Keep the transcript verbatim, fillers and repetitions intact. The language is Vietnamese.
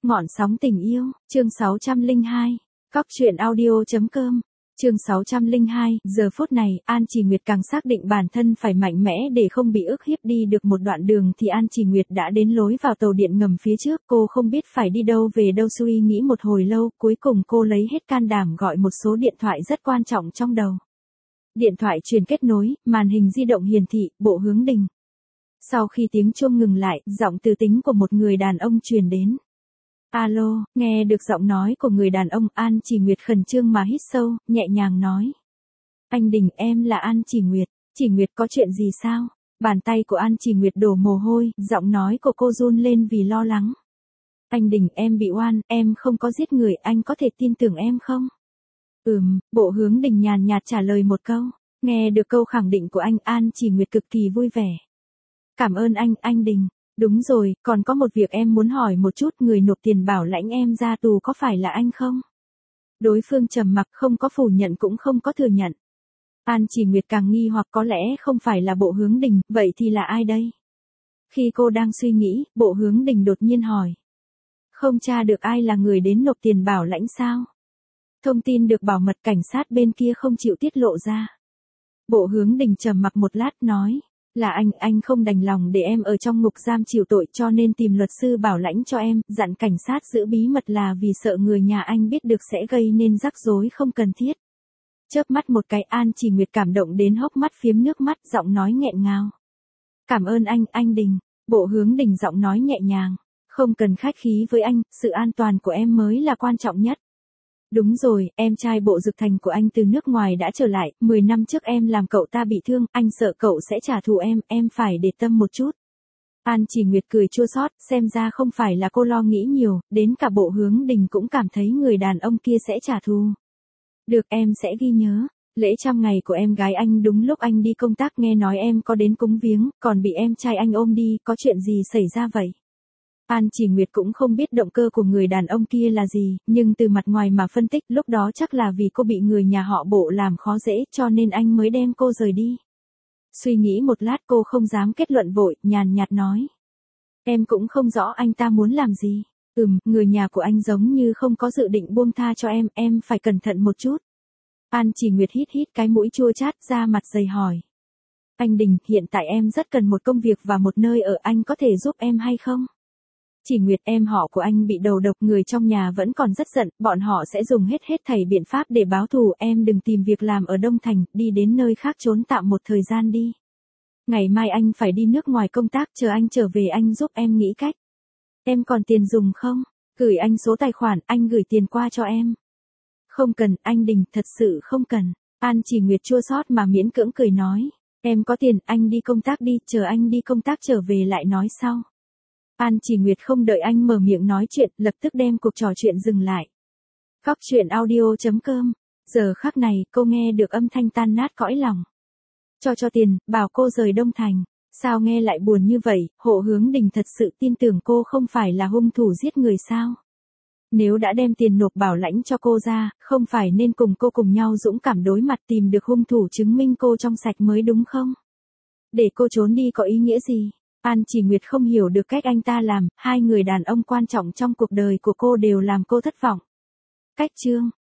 Ngọn sóng tình yêu, chương sáu trăm lẻ hai, cóc truyện audio chấm com. Chương sáu trăm lẻ hai, giờ phút này, An Chỉ Nguyệt càng xác định bản thân phải mạnh mẽ để không bị ức hiếp. Đi được một đoạn đường thì An Chỉ Nguyệt đã đến lối vào tàu điện ngầm phía trước. Cô không biết phải đi đâu về đâu, suy nghĩ một hồi lâu, cuối cùng cô lấy hết can đảm gọi một số điện thoại rất quan trọng trong đầu. Điện thoại truyền kết nối, màn hình di động hiển thị, Bộ Hướng Đình. Sau khi tiếng chuông ngừng lại, giọng từ tính của một người đàn ông truyền đến. Alo, nghe được giọng nói của người đàn ông, An Chỉ Nguyệt khẩn trương mà hít sâu, nhẹ nhàng nói. Anh Đình, em là An Chỉ Nguyệt. Chỉ Nguyệt, có chuyện gì sao? Bàn tay của An Chỉ Nguyệt đổ mồ hôi, giọng nói của cô run lên vì lo lắng. Anh Đình, em bị oan, em không có giết người, anh có thể tin tưởng em không? Ừm, Bộ Hướng Đình nhàn nhạt trả lời một câu. Nghe được câu khẳng định của anh, An Chỉ Nguyệt cực kỳ vui vẻ. Cảm ơn anh, anh Đình. Đúng rồi, còn có một việc em muốn hỏi một chút, người nộp tiền bảo lãnh em ra tù có phải là anh không? Đối phương trầm mặc, không có phủ nhận cũng không có thừa nhận. An Chỉ Nguyệt càng nghi hoặc, có lẽ không phải là Bộ Hướng Đình, vậy thì là ai đây? Khi cô đang suy nghĩ, Bộ Hướng Đình đột nhiên hỏi. Không tra được ai là người đến nộp tiền bảo lãnh sao? Thông tin được bảo mật, cảnh sát bên kia không chịu tiết lộ ra. Bộ Hướng Đình trầm mặc một lát nói. Là anh, anh không đành lòng để em ở trong ngục giam chịu tội cho nên tìm luật sư bảo lãnh cho em, dặn cảnh sát giữ bí mật là vì sợ người nhà anh biết được sẽ gây nên rắc rối không cần thiết. Chớp mắt một cái, An Chỉ Nguyệt cảm động đến hốc mắt phiếm nước mắt, giọng nói nghẹn ngào. Cảm ơn anh, anh Đình. Bộ Hướng Đình giọng nói nhẹ nhàng. Không cần khách khí với anh, sự an toàn của em mới là quan trọng nhất. Đúng rồi, em trai Bộ Dực Thành của anh từ nước ngoài đã trở lại, mười năm trước em làm cậu ta bị thương, anh sợ cậu sẽ trả thù em, em phải để tâm một chút. An Chỉ Nguyệt cười chua xót, xem ra không phải là cô lo nghĩ nhiều, đến cả Bộ Hướng Đình cũng cảm thấy người đàn ông kia sẽ trả thù. Được, em sẽ ghi nhớ. Lễ trăm ngày của em gái anh đúng lúc anh đi công tác, nghe nói em có đến cúng viếng, còn bị em trai anh ôm đi, có chuyện gì xảy ra vậy? An Chỉ Nguyệt cũng không biết động cơ của người đàn ông kia là gì, nhưng từ mặt ngoài mà phân tích, lúc đó chắc là vì cô bị người nhà họ Bộ làm khó dễ cho nên anh mới đem cô rời đi. Suy nghĩ một lát cô không dám kết luận vội, nhàn nhạt nói. Em cũng không rõ anh ta muốn làm gì. Ừm, người nhà của anh giống như không có dự định buông tha cho em, em phải cẩn thận một chút. An Chỉ Nguyệt hít hít cái mũi chua chát, ra mặt dày hỏi. Anh Đình, hiện tại em rất cần một công việc và một nơi ở, anh có thể giúp em hay không? Chỉ Nguyệt, em họ của anh bị đầu độc, người trong nhà vẫn còn rất giận, bọn họ sẽ dùng hết hết thảy biện pháp để báo thù, em đừng tìm việc làm ở Đông Thành, đi đến nơi khác trốn tạm một thời gian đi. Ngày mai anh phải đi nước ngoài công tác, chờ anh trở về anh giúp em nghĩ cách. Em còn tiền dùng không? Gửi anh số tài khoản, anh gửi tiền qua cho em. Không cần, anh Đình, thật sự không cần. An Chỉ Nguyệt chua xót mà miễn cưỡng cười nói. Em có tiền, anh đi công tác đi, chờ anh đi công tác trở về lại nói sau. An Chỉ Nguyệt không đợi anh mở miệng nói chuyện, lập tức đem cuộc trò chuyện dừng lại. Cóc truyện audio chấm com. Giờ khắc này, cô nghe được âm thanh tan nát cõi lòng. Cho cho tiền, bảo cô rời Đông Thành. Sao nghe lại buồn như vậy, Hộ Hướng Đình thật sự tin tưởng cô không phải là hung thủ giết người sao? Nếu đã đem tiền nộp bảo lãnh cho cô ra, không phải nên cùng cô cùng nhau dũng cảm đối mặt tìm được hung thủ chứng minh cô trong sạch mới đúng không? Để cô trốn đi có ý nghĩa gì? An Chỉ Nguyệt không hiểu được cách anh ta làm, hai người đàn ông quan trọng trong cuộc đời của cô đều làm cô thất vọng. Cách chương